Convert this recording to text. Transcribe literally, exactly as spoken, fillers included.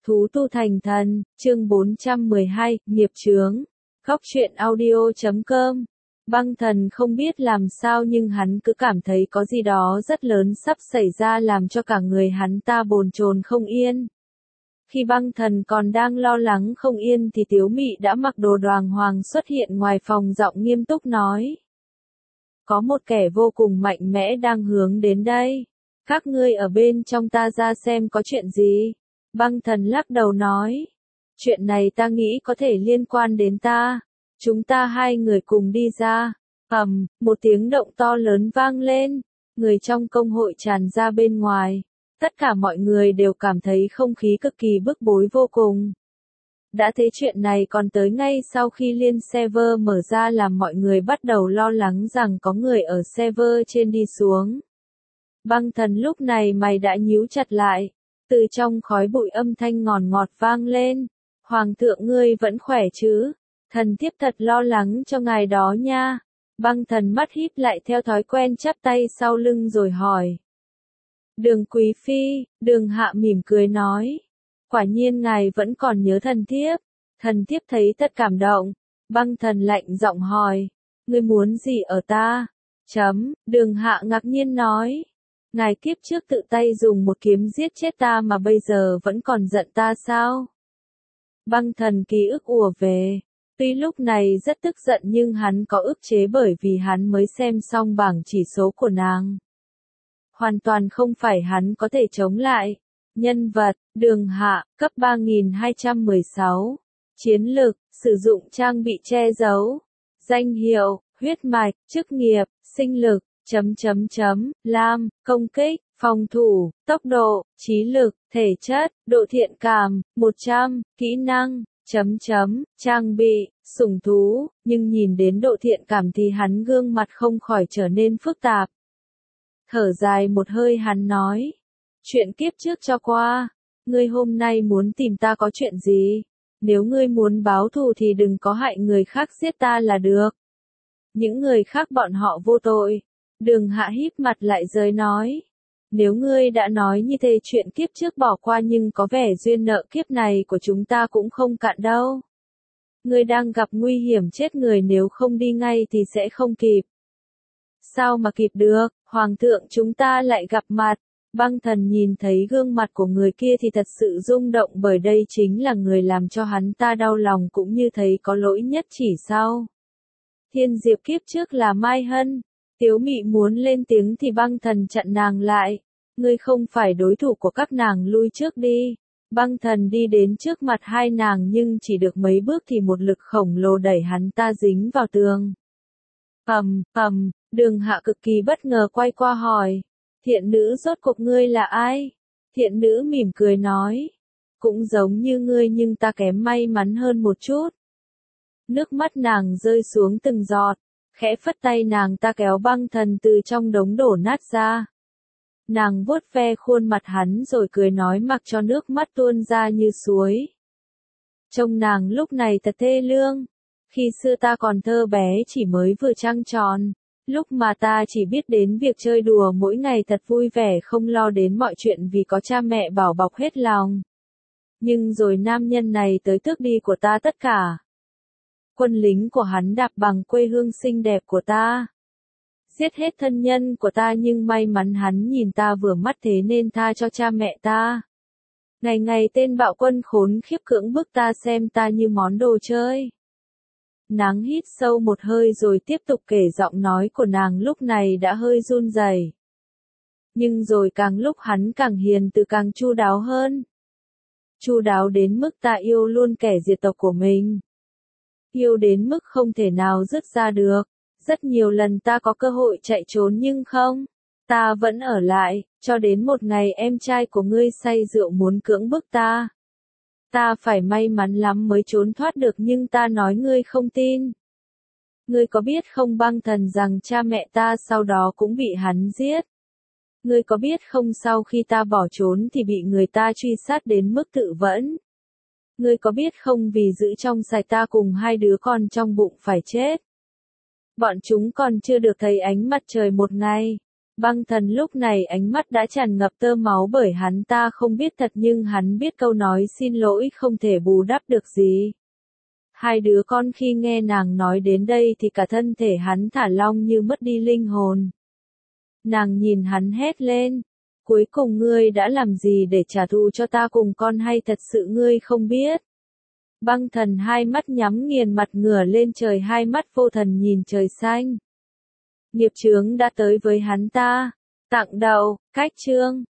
Thú tu thành thần, chương bốn trăm mười hai, nghiệp chướng. Góc truyện audio chấm com. Băng thần không biết làm sao nhưng hắn cứ cảm thấy có gì đó rất lớn sắp xảy ra làm cho cả người hắn ta bồn chồn không yên. Khi băng thần còn đang lo lắng không yên thì Tiếu Mị đã mặc đồ đoàng hoàng xuất hiện ngoài phòng, giọng nghiêm túc nói. Có một kẻ vô cùng mạnh mẽ đang hướng đến đây. Các ngươi ở bên trong ta ra xem có chuyện gì. Băng thần lắc đầu nói. Chuyện này ta nghĩ có thể liên quan đến ta. Chúng ta hai người cùng đi ra. Ầm, một tiếng động to lớn vang lên. Người trong công hội tràn ra bên ngoài. Tất cả mọi người đều cảm thấy không khí cực kỳ bức bối vô cùng. Đã thế chuyện này còn tới ngay sau khi liên server mở ra làm mọi người bắt đầu lo lắng rằng có người ở server trên đi xuống. Băng thần lúc này mày đã nhíu chặt lại. Từ trong khói bụi âm thanh ngọt ngọt vang lên. Hoàng thượng ngươi vẫn khỏe chứ? Thần thiếp thật lo lắng cho ngài đó nha. Băng thần mắt híp lại theo thói quen chắp tay sau lưng rồi hỏi. Đường quý phi, đường hạ mỉm cười nói. Quả nhiên ngài vẫn còn nhớ thần thiếp. Thần thiếp thấy thật cảm động. Băng thần lạnh giọng hỏi. Ngươi muốn gì ở ta? Chấm, đường hạ ngạc nhiên nói. Ngài kiếp trước tự tay dùng một kiếm giết chết ta mà bây giờ vẫn còn giận ta sao? Băng thần ký ức ùa về. Tuy lúc này rất tức giận nhưng hắn có ức chế bởi vì hắn mới xem xong bảng chỉ số của nàng. Hoàn toàn không phải hắn có thể chống lại. Nhân vật, đường hạ, cấp ba nghìn hai trăm mười sáu. Chiến lực, sử dụng trang bị che giấu. Danh hiệu, huyết mạch, chức nghiệp, sinh lực. Chấm chấm chấm, lam, công kích, phòng thủ, tốc độ, trí lực, thể chất, độ thiện cảm, một trăm, kỹ năng, chấm chấm, trang bị, sủng thú, nhưng nhìn đến độ thiện cảm thì hắn gương mặt không khỏi trở nên phức tạp. Thở dài một hơi hắn nói, chuyện kiếp trước cho qua, ngươi hôm nay muốn tìm ta có chuyện gì? Nếu ngươi muốn báo thù thì đừng có hại người khác giết ta là được. Những người khác bọn họ vô tội. Đường hạ híp mặt lại rơi nói. Nếu ngươi đã nói như thế chuyện kiếp trước bỏ qua nhưng có vẻ duyên nợ kiếp này của chúng ta cũng không cạn đâu. Ngươi đang gặp nguy hiểm chết người nếu không đi ngay thì sẽ không kịp. Sao mà kịp được, hoàng thượng chúng ta lại gặp mặt. Băng thần nhìn thấy gương mặt của người kia thì thật sự rung động bởi đây chính là người làm cho hắn ta đau lòng cũng như thấy có lỗi nhất chỉ sau. Thiên diệp kiếp trước là Mai Hân. Tiếu Mị muốn lên tiếng thì băng thần chặn nàng lại. Ngươi không phải đối thủ của các nàng, lui trước đi. Băng thần đi đến trước mặt hai nàng nhưng chỉ được mấy bước thì một lực khổng lồ đẩy hắn ta dính vào tường. Ầm, ầm, đường hạ cực kỳ bất ngờ quay qua hỏi. Thiện nữ rốt cuộc ngươi là ai? Thiện nữ mỉm cười nói. Cũng giống như ngươi nhưng ta kém may mắn hơn một chút. Nước mắt nàng rơi xuống từng giọt. Khẽ phất tay nàng ta kéo băng thần từ trong đống đổ nát ra. Nàng vuốt ve khuôn mặt hắn rồi cười nói mặc cho nước mắt tuôn ra như suối. Trông nàng lúc này thật thê lương. Khi xưa ta còn thơ bé chỉ mới vừa trăng tròn. Lúc mà ta chỉ biết đến việc chơi đùa mỗi ngày thật vui vẻ không lo đến mọi chuyện vì có cha mẹ bảo bọc hết lòng. Nhưng rồi nam nhân này tới tước đi của ta tất cả. Quân lính của hắn đạp bằng quê hương xinh đẹp của ta. Giết hết thân nhân của ta nhưng may mắn hắn nhìn ta vừa mắt thế nên tha cho cha mẹ ta. Ngày ngày tên bạo quân khốn khiếp cưỡng bức ta xem ta như món đồ chơi. Nàng hít sâu một hơi rồi tiếp tục kể, giọng nói của nàng lúc này đã hơi run rẩy. Nhưng rồi càng lúc hắn càng hiền từ càng chu đáo hơn. Chu đáo đến mức ta yêu luôn kẻ diệt tộc của mình. Yêu đến mức không thể nào dứt ra được. Rất nhiều lần ta có cơ hội chạy trốn nhưng không. Ta vẫn ở lại, cho đến một ngày em trai của ngươi say rượu muốn cưỡng bức ta. Ta phải may mắn lắm mới trốn thoát được nhưng ta nói ngươi không tin. Ngươi có biết không băng thần rằng cha mẹ ta sau đó cũng bị hắn giết. Ngươi có biết không sau khi ta bỏ trốn thì bị người ta truy sát đến mức tự vẫn. Ngươi có biết không vì giữ trong sạch ta cùng hai đứa con trong bụng phải chết. Bọn chúng còn chưa được thấy ánh mặt trời một ngày. Băng thần lúc này ánh mắt đã tràn ngập tơ máu bởi hắn ta không biết thật nhưng hắn biết câu nói xin lỗi không thể bù đắp được gì. Hai đứa con khi nghe nàng nói đến đây thì cả thân thể hắn thả lỏng như mất đi linh hồn. Nàng nhìn hắn hét lên. Cuối cùng ngươi đã làm gì để trả thù cho ta cùng con hay thật sự ngươi không biết? Băng thần hai mắt nhắm nghiền mặt ngửa lên trời hai mắt vô thần nhìn trời xanh. Nghiệp chướng đã tới với hắn ta. Tặng đầu, cách chương.